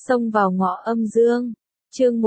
Xông vào ngõ âm dương. Chương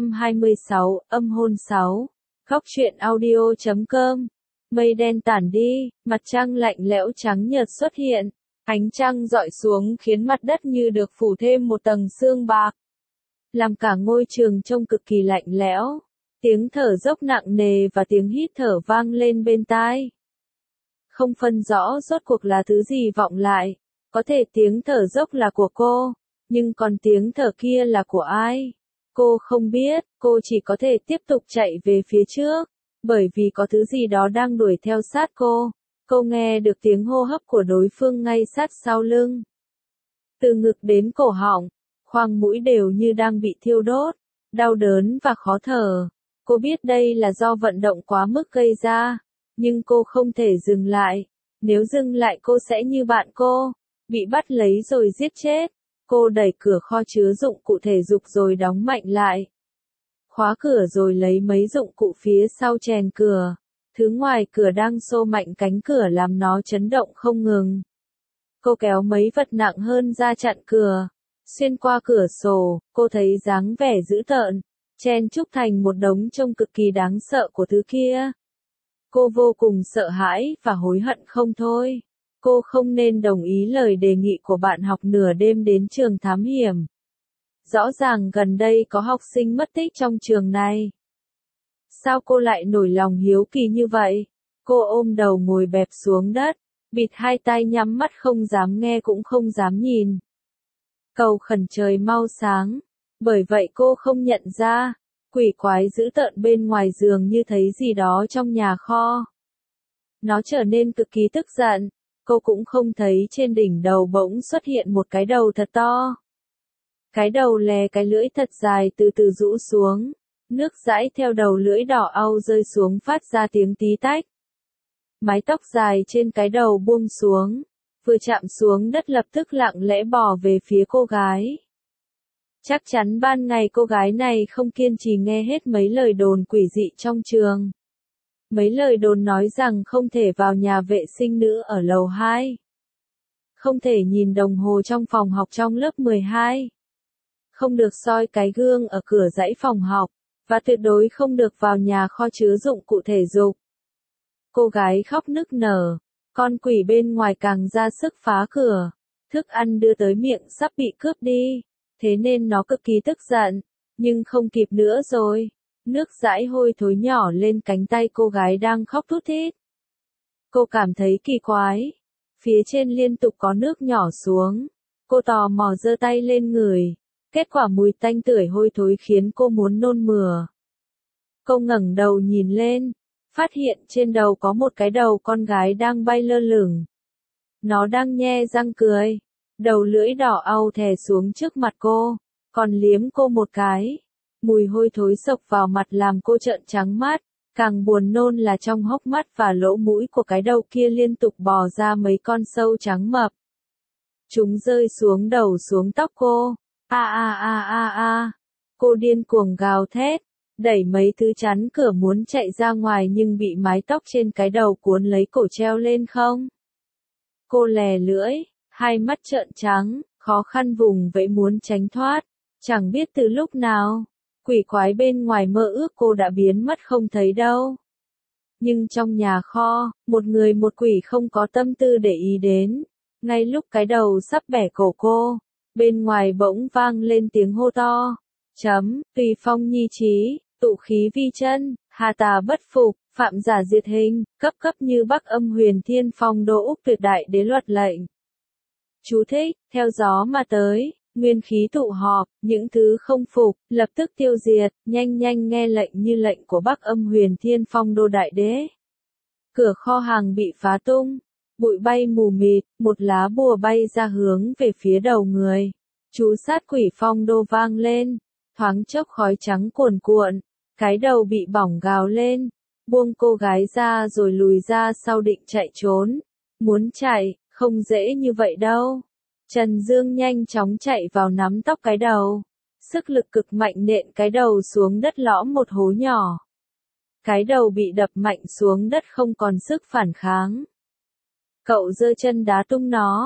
126, âm hôn 6. Góc truyện audio.com. Mây đen tản đi, mặt trăng lạnh lẽo trắng nhợt xuất hiện. Ánh trăng rọi xuống khiến mặt đất như được phủ thêm một tầng sương bạc, làm cả ngôi trường trông cực kỳ lạnh lẽo. Tiếng thở dốc nặng nề và tiếng hít thở vang lên bên tai. Không phân rõ rốt cuộc là thứ gì vọng lại. Có thể tiếng thở dốc là của cô, nhưng còn tiếng thở kia là của ai? Cô không biết, cô chỉ có thể tiếp tục chạy về phía trước, bởi vì có thứ gì đó đang đuổi theo sát cô. Cô nghe được tiếng hô hấp của đối phương ngay sát sau lưng. Từ ngực đến cổ họng, khoang mũi đều như đang bị thiêu đốt, đau đớn và khó thở. Cô biết đây là do vận động quá mức gây ra, nhưng cô không thể dừng lại. Nếu dừng lại cô sẽ như bạn cô, bị bắt lấy rồi giết chết. Cô đẩy cửa kho chứa dụng cụ thể dục rồi đóng mạnh lại. Khóa cửa rồi lấy mấy dụng cụ phía sau chèn cửa. Thứ ngoài cửa đang xô mạnh cánh cửa làm nó chấn động không ngừng. Cô kéo mấy vật nặng hơn ra chặn cửa. Xuyên qua cửa sổ, cô thấy dáng vẻ dữ tợn, chen chúc thành một đống trông cực kỳ đáng sợ của thứ kia. Cô vô cùng sợ hãi và hối hận không thôi. Cô không nên đồng ý lời đề nghị của bạn học nửa đêm đến trường thám hiểm. Rõ ràng gần đây có học sinh mất tích trong trường này. Sao cô lại nổi lòng hiếu kỳ như vậy? Cô ôm đầu ngồi bẹp xuống đất, bịt hai tai nhắm mắt không dám nghe cũng không dám nhìn. Cầu khẩn trời mau sáng, bởi vậy cô không nhận ra, quỷ quái dữ tợn bên ngoài giường như thấy gì đó trong nhà kho. Nó trở nên cực kỳ tức giận, cô cũng không thấy trên đỉnh đầu bỗng xuất hiện một cái đầu thật to. Cái đầu lè cái lưỡi thật dài từ từ rũ xuống, nước dãi theo đầu lưỡi đỏ au rơi xuống phát ra tiếng tí tách. Mái tóc dài trên cái đầu buông xuống, vừa chạm xuống đất lập tức lặng lẽ bò về phía cô gái. Chắc chắn ban ngày cô gái này không kiên trì nghe hết mấy lời đồn quỷ dị trong trường. Mấy lời đồn nói rằng không thể vào nhà vệ sinh nữ ở lầu 2. Không thể nhìn đồng hồ trong phòng học trong lớp 12. Không được soi cái gương ở cửa dãy phòng học, và tuyệt đối không được vào nhà kho chứa dụng cụ thể dục. Cô gái khóc nức nở, con quỷ bên ngoài càng ra sức phá cửa. Thức ăn đưa tới miệng sắp bị cướp đi, thế nên nó cực kỳ tức giận, nhưng không kịp nữa rồi. Nước dãi hôi thối nhỏ lên cánh tay cô gái đang khóc thút thít. Cô cảm thấy kỳ quái. Phía trên liên tục có nước nhỏ xuống. Cô tò mò giơ tay lên ngửi. Kết quả mùi tanh tưởi hôi thối khiến cô muốn nôn mửa. Cô ngẩng đầu nhìn lên, phát hiện trên đầu có một cái đầu con gái đang bay lơ lửng. Nó đang nhe răng cười. Đầu lưỡi đỏ au thè xuống trước mặt cô, còn liếm cô một cái. Mùi hôi thối xộc vào mặt làm cô trợn trắng mắt, càng buồn nôn là trong hốc mắt và lỗ mũi của cái đầu kia liên tục bò ra mấy con sâu trắng mập. Chúng rơi xuống đầu xuống tóc cô. Cô điên cuồng gào thét, đẩy mấy thứ chắn cửa muốn chạy ra ngoài nhưng bị mái tóc trên cái đầu cuốn lấy cổ treo lên không. Cô lè lưỡi, hai mắt trợn trắng, khó khăn vùng vẫy muốn tránh thoát, chẳng biết từ lúc nào. Quỷ quái bên ngoài mơ ước cô đã biến mất không thấy đâu. Nhưng trong nhà kho, một người một quỷ không có tâm tư để ý đến. Ngay lúc cái đầu sắp bẻ cổ cô, bên ngoài bỗng vang lên tiếng hô to. Tùy phong nhi trí, tụ khí vi chân, hà tà bất phục, phạm giả diệt hình, cấp như Bắc Âm Huyền Thiên Phong Đô Úc tuyệt đại đế luật lệnh. Chú thích, theo gió mà tới. Nguyên khí tụ họp, những thứ không phục, lập tức tiêu diệt, nhanh nhanh nghe lệnh như lệnh của Bắc Âm Huyền Thiên Phong Đô Đại Đế. Cửa kho hàng bị phá tung, bụi bay mù mịt, một lá bùa bay ra hướng về phía đầu người. Chú sát quỷ phong đô vang lên, thoáng chốc khói trắng cuồn cuộn, cái đầu bị bỏng gào lên, buông cô gái ra rồi lùi ra sau định chạy trốn. Muốn chạy, không dễ như vậy đâu. Trần Dương nhanh chóng chạy vào nắm tóc cái đầu. Sức lực cực mạnh nện cái đầu xuống đất lõm một hố nhỏ. Cái đầu bị đập mạnh xuống đất không còn sức phản kháng. Cậu giơ chân đá tung nó.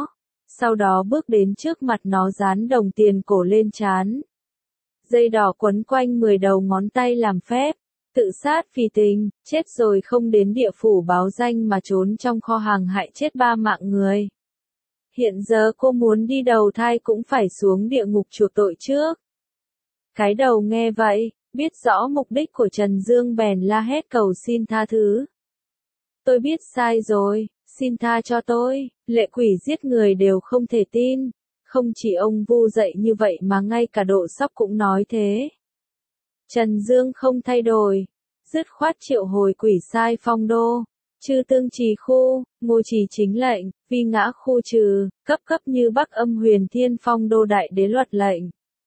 sau đó bước đến trước mặt nó dán đồng tiền cổ lên trán. Dây đỏ quấn quanh 10 đầu ngón tay làm phép, tự sát vì tình, chết rồi không đến địa phủ báo danh mà trốn trong kho hàng hại chết 3 mạng người. Hiện giờ cô muốn đi đầu thai cũng phải xuống địa ngục chuộc tội trước. Cái đầu nghe vậy, biết rõ mục đích của Trần Dương bèn la hét cầu xin tha thứ. Tôi biết sai rồi, xin tha cho tôi, lệ quỷ giết người đều không thể tin. Không chỉ ông Vu dạy như vậy mà ngay cả Độ Sóc cũng nói thế. Trần Dương không thay đổi, dứt khoát triệu hồi quỷ sai phong đô, chư tương trì khu, ngô trì chính lệnh, vi ngã khu trừ, cấp cấp như Bắc Âm Huyền Thiên phong đô đại đế luật lệnh.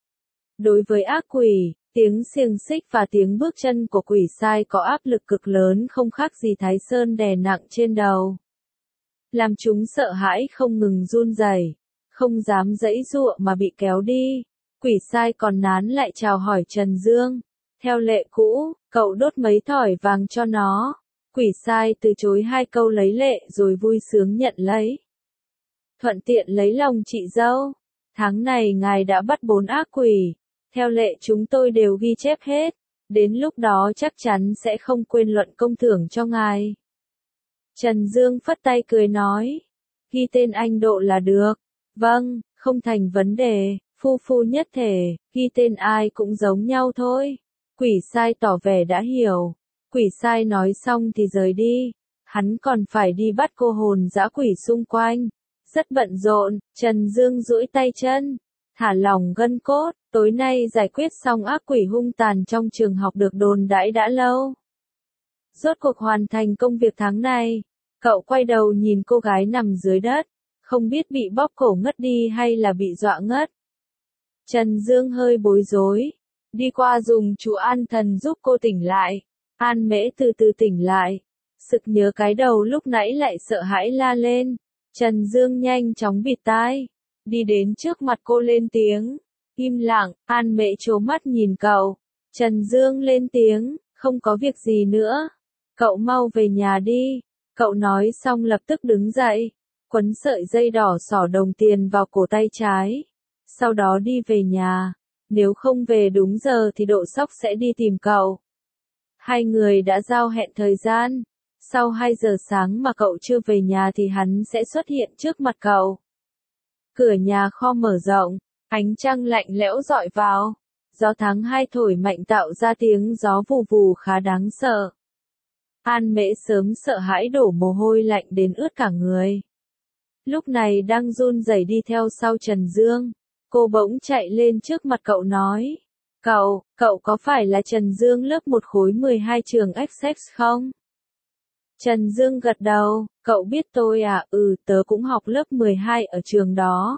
Đối với ác quỷ, tiếng xiềng xích và tiếng bước chân của quỷ sai có áp lực cực lớn không khác gì Thái Sơn đè nặng trên đầu. Làm chúng sợ hãi không ngừng run rẩy, không dám giãy giụa mà bị kéo đi. Quỷ sai còn nán lại chào hỏi Trần Dương. Theo lệ cũ, cậu đốt mấy thỏi vàng cho nó. Quỷ sai từ chối 2 câu lấy lệ rồi vui sướng nhận lấy. Thuận tiện lấy lòng chị dâu. Tháng này ngài đã bắt 4 ác quỷ. Theo lệ chúng tôi đều ghi chép hết. Đến lúc đó chắc chắn sẽ không quên luận công thưởng cho ngài. Trần Dương phất tay cười nói. Ghi tên anh Độ là được. Vâng, không thành vấn đề, phu phu nhất thể, ghi tên ai cũng giống nhau thôi. Quỷ sai tỏ vẻ đã hiểu. Quỷ sai nói xong thì rời đi. Hắn còn phải đi bắt cô hồn dã quỷ xung quanh. Rất bận rộn, Trần Dương duỗi tay chân. Thả lỏng gân cốt, tối nay giải quyết xong ác quỷ hung tàn trong trường học được đồn đãi đã lâu. Rốt cuộc hoàn thành công việc tháng này. Cậu quay đầu nhìn cô gái nằm dưới đất. Không biết bị bóp cổ ngất đi hay là bị dọa ngất. Trần Dương hơi bối rối. Đi qua dùng chú An Thần giúp cô tỉnh lại. An Mễ từ từ tỉnh lại. Sực nhớ cái đầu lúc nãy lại sợ hãi la lên. Trần Dương nhanh chóng bịt tai. Đi đến trước mặt cô lên tiếng. Im lặng, An Mễ trố mắt nhìn cậu. Trần Dương lên tiếng, không có việc gì nữa. Cậu mau về nhà đi. Cậu nói xong lập tức đứng dậy. Quấn sợi dây đỏ xỏ đồng tiền vào cổ tay trái. Sau đó đi về nhà. Nếu không về đúng giờ thì Độ Sóc sẽ đi tìm cậu. 2 người đã giao hẹn thời gian. Sau 2 giờ sáng mà cậu chưa về nhà thì hắn sẽ xuất hiện trước mặt cậu. Cửa nhà kho mở rộng, ánh trăng lạnh lẽo rọi vào. Gió tháng 2 thổi mạnh tạo ra tiếng gió vù vù khá đáng sợ. An Mễ sớm sợ hãi đổ mồ hôi lạnh đến ướt cả người. Lúc này đang run rẩy đi theo sau Trần Dương. Cô bỗng chạy lên trước mặt cậu nói. Cậu có phải là Trần Dương lớp 1 khối 12 trường XX không? Trần Dương gật đầu, cậu biết tôi à? Tớ cũng học lớp 12 ở trường đó.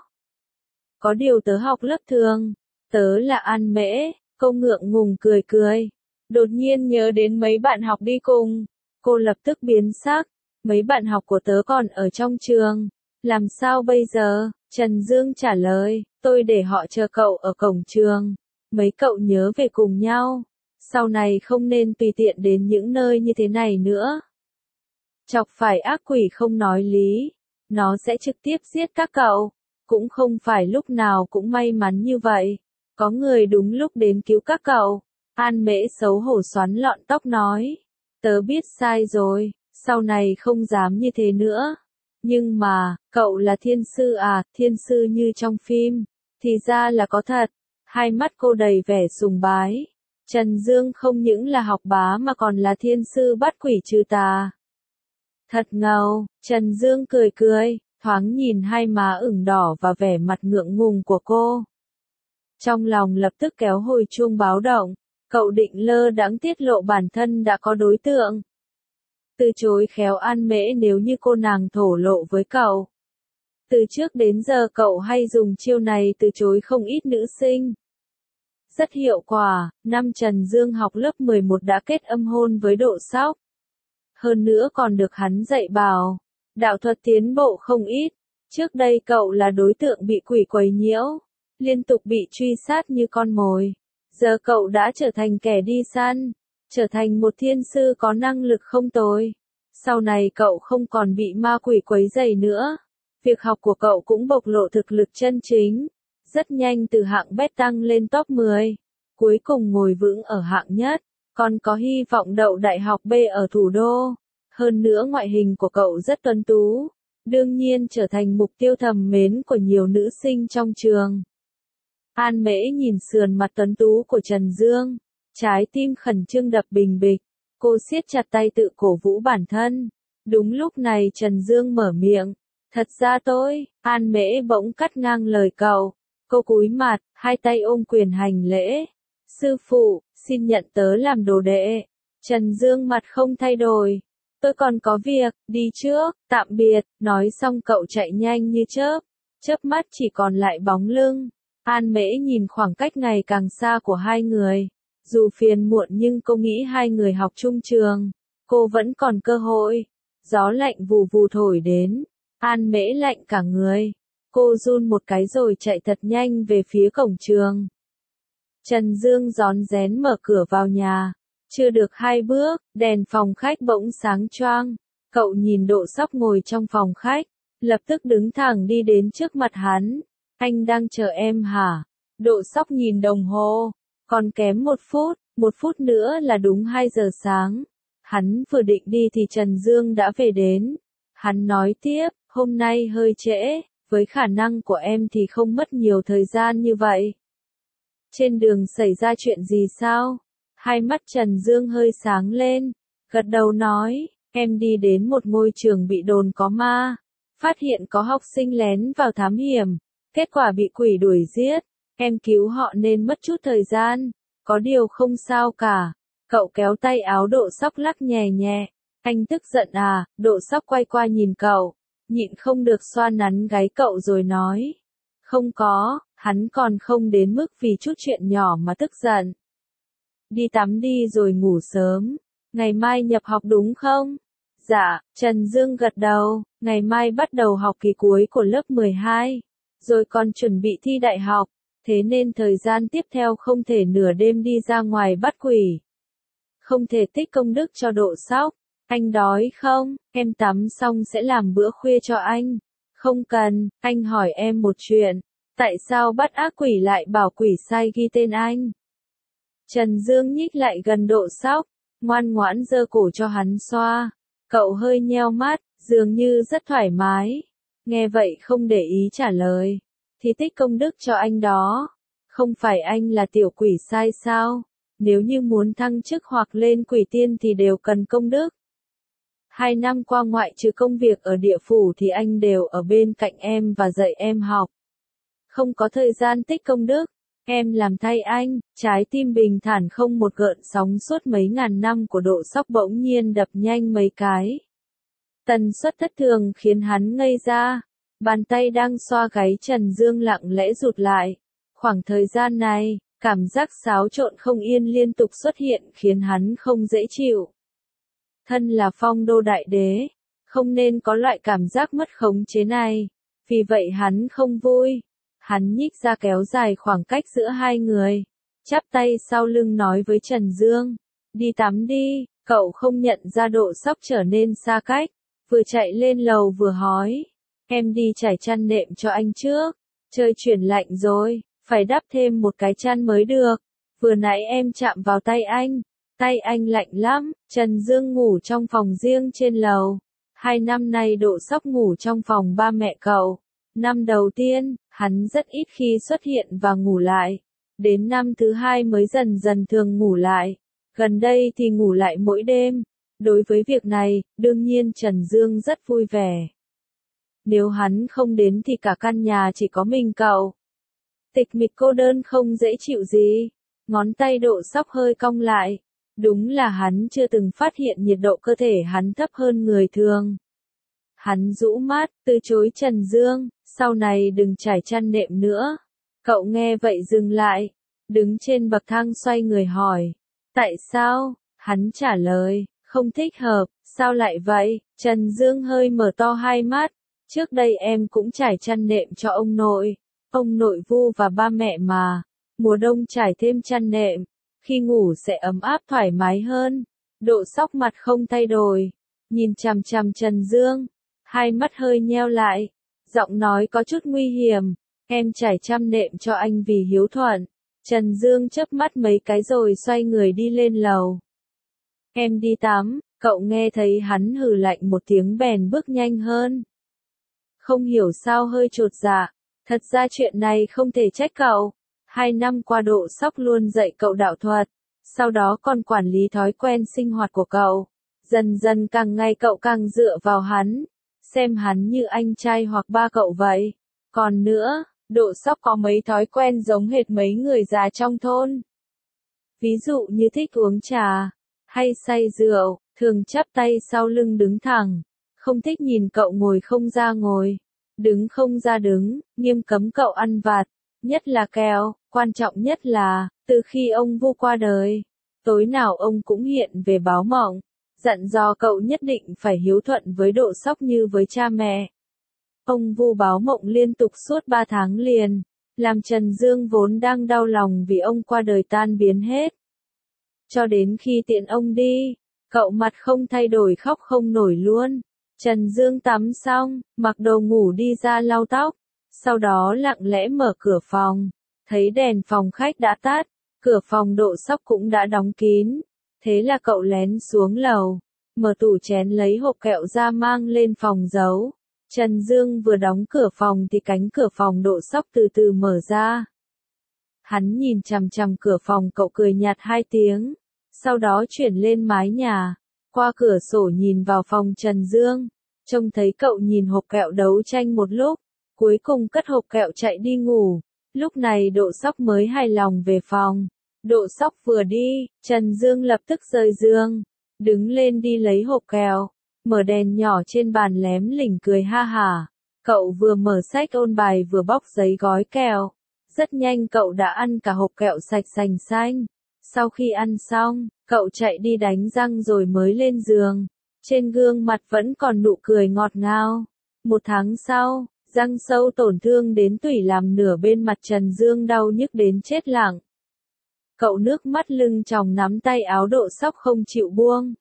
Có điều tớ học lớp thường. Tớ là An Mễ, cô ngượng ngùng cười cười. Đột nhiên nhớ đến mấy bạn học đi cùng. Cô lập tức biến sắc. Mấy bạn học của tớ còn ở trong trường. Làm sao bây giờ? Trần Dương trả lời, tôi để họ chờ cậu ở cổng trường. Mấy cậu nhớ về cùng nhau. Sau này không nên tùy tiện đến những nơi như thế này nữa. Chọc phải ác quỷ không nói lý. Nó sẽ trực tiếp giết các cậu. Cũng không phải lúc nào cũng may mắn như vậy. Có người đúng lúc đến cứu các cậu. An Mễ xấu hổ xoắn lọn tóc nói. Tớ biết sai rồi, sau này không dám như thế nữa. Nhưng mà, cậu là thiên sư à, thiên sư như trong phim. Thì ra là có thật. Hai mắt cô đầy vẻ sùng bái. Trần Dương không những là học bá mà còn là thiên sư bắt quỷ trừ tà. Thật ngầu, Trần Dương cười cười, thoáng nhìn hai má ửng đỏ và vẻ mặt ngượng ngùng của cô. Trong lòng lập tức kéo hồi chuông báo động, cậu định lơ đãng tiết lộ bản thân đã có đối tượng. Từ chối khéo An Mễ nếu như cô nàng thổ lộ với cậu. Từ trước đến giờ cậu hay dùng chiêu này từ chối không ít nữ sinh. Rất hiệu quả, năm Trần Dương học lớp 11 đã kết âm hôn với Độ Sóc. Hơn nữa còn được hắn dạy bảo. Đạo thuật tiến bộ không ít. Trước đây cậu là đối tượng bị quỷ quấy nhiễu. Liên tục bị truy sát như con mồi. Giờ cậu đã trở thành kẻ đi săn. Trở thành một thiên sư có năng lực không tồi. Sau này cậu không còn bị ma quỷ quấy rầy nữa. Việc học của cậu cũng bộc lộ thực lực chân chính. Rất nhanh từ hạng bét tăng lên top 10. Cuối cùng ngồi vững ở hạng nhất. Còn có hy vọng đậu đại học B ở thủ đô. Hơn nữa ngoại hình của cậu rất tuấn tú. Đương nhiên trở thành mục tiêu thầm mến của nhiều nữ sinh trong trường. An Mễ nhìn sườn mặt tuấn tú của Trần Dương. Trái tim khẩn trương đập bình bịch. Cô siết chặt tay tự cổ vũ bản thân. Đúng lúc này Trần Dương mở miệng. Thật ra An Mễ bỗng cắt ngang lời cậu. Cô cúi mặt, hai tay ôm quyền hành lễ. Sư phụ, xin nhận tớ làm đồ đệ. Trần Dương mặt không thay đổi. Tôi còn có việc, đi trước, tạm biệt. Nói xong cậu chạy nhanh như chớp. Chớp mắt chỉ còn lại bóng lưng. An Mễ nhìn khoảng cách ngày càng xa của hai người. Dù phiền muộn nhưng cô nghĩ hai người học chung trường. Cô vẫn còn cơ hội. Gió lạnh vù vù thổi đến. An Mễ lạnh cả người. Cô run một cái rồi chạy thật nhanh về phía cổng trường. Trần Dương rón rén mở cửa vào nhà. Chưa được 2 bước, đèn phòng khách bỗng sáng choang. Cậu nhìn Độ Sóc ngồi trong phòng khách. Lập tức đứng thẳng đi đến trước mặt hắn. Anh đang chờ em hả? Độ Sóc nhìn đồng hồ. Còn kém 1 phút nữa là đúng 2 giờ sáng. Hắn vừa định đi thì Trần Dương đã về đến. Hắn nói tiếp, hôm nay hơi trễ, với khả năng của em thì không mất nhiều thời gian như vậy. Trên đường xảy ra chuyện gì sao? Hai mắt Trần Dương hơi sáng lên, gật đầu nói, em đi đến một ngôi trường bị đồn có ma, phát hiện có học sinh lén vào thám hiểm, kết quả bị quỷ đuổi giết, em cứu họ nên mất chút thời gian, có điều không sao cả. Cậu kéo tay áo Độ Sóc lắc nhẹ nhẹ, anh tức giận à? Độ Sóc quay qua nhìn cậu, nhịn không được xoa nắn gáy cậu rồi nói, không có, hắn còn không đến mức vì chút chuyện nhỏ mà tức giận. Đi tắm đi rồi ngủ sớm, ngày mai nhập học đúng không? Dạ, Trần Dương gật đầu, ngày mai bắt đầu học kỳ cuối của lớp 12, rồi còn chuẩn bị thi đại học, thế nên thời gian tiếp theo không thể nửa đêm đi ra ngoài bắt quỷ. Không thể tích công đức cho Độ Sóc. Anh đói không? Em tắm xong sẽ làm bữa khuya cho anh. Không cần, anh hỏi em một chuyện. Tại sao bắt ác quỷ lại bảo quỷ sai ghi tên anh? Trần Dương nhích lại gần Độ Sóc, ngoan ngoãn giơ cổ cho hắn xoa. Cậu hơi nheo mắt, dường như rất thoải mái. Nghe vậy không để ý trả lời. Thì tích công đức cho anh đó. Không phải anh là tiểu quỷ sai sao? Nếu như muốn thăng chức hoặc lên quỷ tiên thì đều cần công đức. 2 năm qua ngoại trừ công việc ở địa phủ thì anh đều ở bên cạnh em và dạy em học. Không có thời gian tích công đức, em làm thay anh. Trái tim bình thản không một gợn sóng suốt mấy ngàn năm của Độ Sóc bỗng nhiên đập nhanh mấy cái. Tần suất thất thường khiến hắn ngây ra. Bàn tay đang xoa gáy Trần Dương lặng lẽ rụt lại. Khoảng thời gian này, cảm giác xáo trộn không yên liên tục xuất hiện khiến hắn không dễ chịu. Thân là phong đô đại đế, không nên có loại cảm giác mất khống chế này. Vì vậy hắn không vui. Hắn nhích ra kéo dài khoảng cách giữa hai người. Chắp tay sau lưng nói với Trần Dương. Đi tắm đi. Cậu không nhận ra Độ Sóc trở nên xa cách. Vừa chạy lên lầu vừa hỏi. Em đi trải chăn nệm cho anh trước. Trời chuyển lạnh rồi. Phải đắp thêm một cái chăn mới được. Vừa nãy em chạm vào tay anh. Tay anh lạnh lắm. Trần Dương ngủ trong phòng riêng trên lầu. 2 năm nay Độ Sóc ngủ trong phòng ba mẹ cậu. Năm đầu tiên, hắn rất ít khi xuất hiện và ngủ lại. Đến năm thứ 2 mới dần dần thường ngủ lại. Gần đây thì ngủ lại mỗi đêm. Đối với việc này, đương nhiên Trần Dương rất vui vẻ. Nếu hắn không đến thì cả căn nhà chỉ có mình cậu. Tịch mịch cô đơn không dễ chịu gì. Ngón tay Độ Sóc hơi cong lại. Đúng là hắn chưa từng phát hiện nhiệt độ cơ thể hắn thấp hơn người thường. Hắn rũ mắt, từ chối Trần Dương, sau này đừng trải chăn nệm nữa. Cậu nghe vậy dừng lại, đứng trên bậc thang xoay người hỏi. Tại sao? Hắn trả lời, không thích hợp, sao lại vậy? Trần Dương hơi mở to hai mắt. Trước đây em cũng trải chăn nệm cho ông nội Vu và ba mẹ mà. Mùa đông trải thêm chăn nệm, khi ngủ sẽ ấm áp thoải mái hơn. Độ Sóc mặt không thay đổi, nhìn chằm chằm Trần Dương, hai mắt hơi nheo lại, Giọng nói có chút nguy hiểm, em trải chăn nệm cho anh vì hiếu thuận. Trần Dương chớp mắt mấy cái rồi xoay người đi lên lầu. Em đi tắm, cậu nghe thấy hắn hừ lạnh một tiếng bèn bước nhanh hơn. Không hiểu sao hơi chột dạ, thật ra chuyện này không thể trách cậu. 2 năm qua Độ Sóc luôn dạy cậu đạo thuật, sau đó còn quản lý thói quen sinh hoạt của cậu. Dần dần càng ngày cậu càng dựa vào hắn, xem hắn như anh trai hoặc ba cậu vậy. Còn nữa, Độ Sóc có mấy thói quen giống hệt mấy người già trong thôn. Ví dụ như thích uống trà, hay say rượu, thường chắp tay sau lưng đứng thẳng, không thích nhìn cậu ngồi không ra ngồi, đứng không ra đứng, nghiêm cấm cậu ăn vặt, nhất là kẹo, quan trọng nhất là, từ khi ông Vu qua đời, tối nào ông cũng hiện về báo mộng, dặn dò cậu nhất định phải hiếu thuận với Độ Sóc như với cha mẹ. Ông Vu báo mộng liên tục suốt 3 tháng liền, làm Trần Dương vốn đang đau lòng vì ông qua đời tan biến hết. Cho đến khi tiện ông đi, cậu mặt không thay đổi khóc không nổi luôn. Trần Dương tắm xong, mặc đồ ngủ đi ra lau tóc, sau đó lặng lẽ mở cửa phòng, thấy đèn phòng khách đã tắt, cửa phòng Độ Sóc cũng đã đóng kín. Thế là cậu lén xuống lầu, mở tủ chén lấy hộp kẹo ra mang lên phòng giấu. Trần Dương vừa đóng cửa phòng thì cánh cửa phòng Độ Sóc từ từ mở ra. Hắn nhìn chằm chằm cửa phòng cậu cười nhạt 2 tiếng, sau đó chuyển lên mái nhà, qua cửa sổ nhìn vào phòng Trần Dương, trông thấy cậu nhìn hộp kẹo đấu tranh một lúc, cuối cùng cất hộp kẹo chạy đi ngủ. Lúc này Độ Sóc mới hài lòng về phòng. Độ Sóc vừa đi, Trần Dương lập tức rời giường, đứng lên đi lấy hộp kẹo, mở đèn nhỏ trên bàn lém lỉnh cười ha hả. Cậu vừa mở sách ôn bài vừa bóc giấy gói kẹo. Rất nhanh cậu đã ăn cả hộp kẹo sạch sành xanh. Sau khi ăn xong, cậu chạy đi đánh răng rồi mới lên giường. Trên gương mặt vẫn còn nụ cười ngọt ngào. 1 tháng sau, răng sâu tổn thương đến tủy làm nửa bên mặt Trần Dương đau nhức đến chết lặng. Cậu nước mắt lưng tròng nắm tay áo Độ Sóc không chịu buông.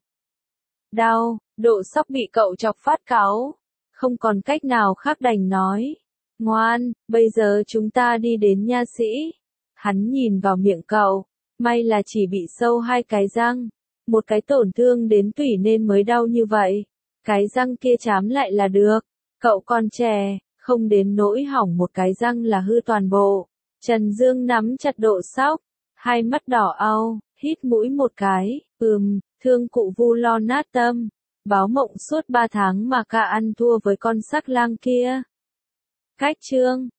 Đau, Độ Sóc bị cậu chọc phát cáu, không còn cách nào khác đành nói. Ngoan, bây giờ chúng ta đi đến nha sĩ. Hắn nhìn vào miệng cậu, may là chỉ bị sâu 2 cái răng, một cái tổn thương đến tủy nên mới đau như vậy. Cái răng kia chám lại là được, cậu còn trẻ, không đến nỗi hỏng một cái răng là hư toàn bộ. Trần Dương nắm chặt Độ Sóc, 2 mắt đỏ au, hít mũi một cái, thương cụ Vu lo nát tâm, báo mộng suốt 3 tháng mà cả ăn thua với con sắc lang kia. Cách chương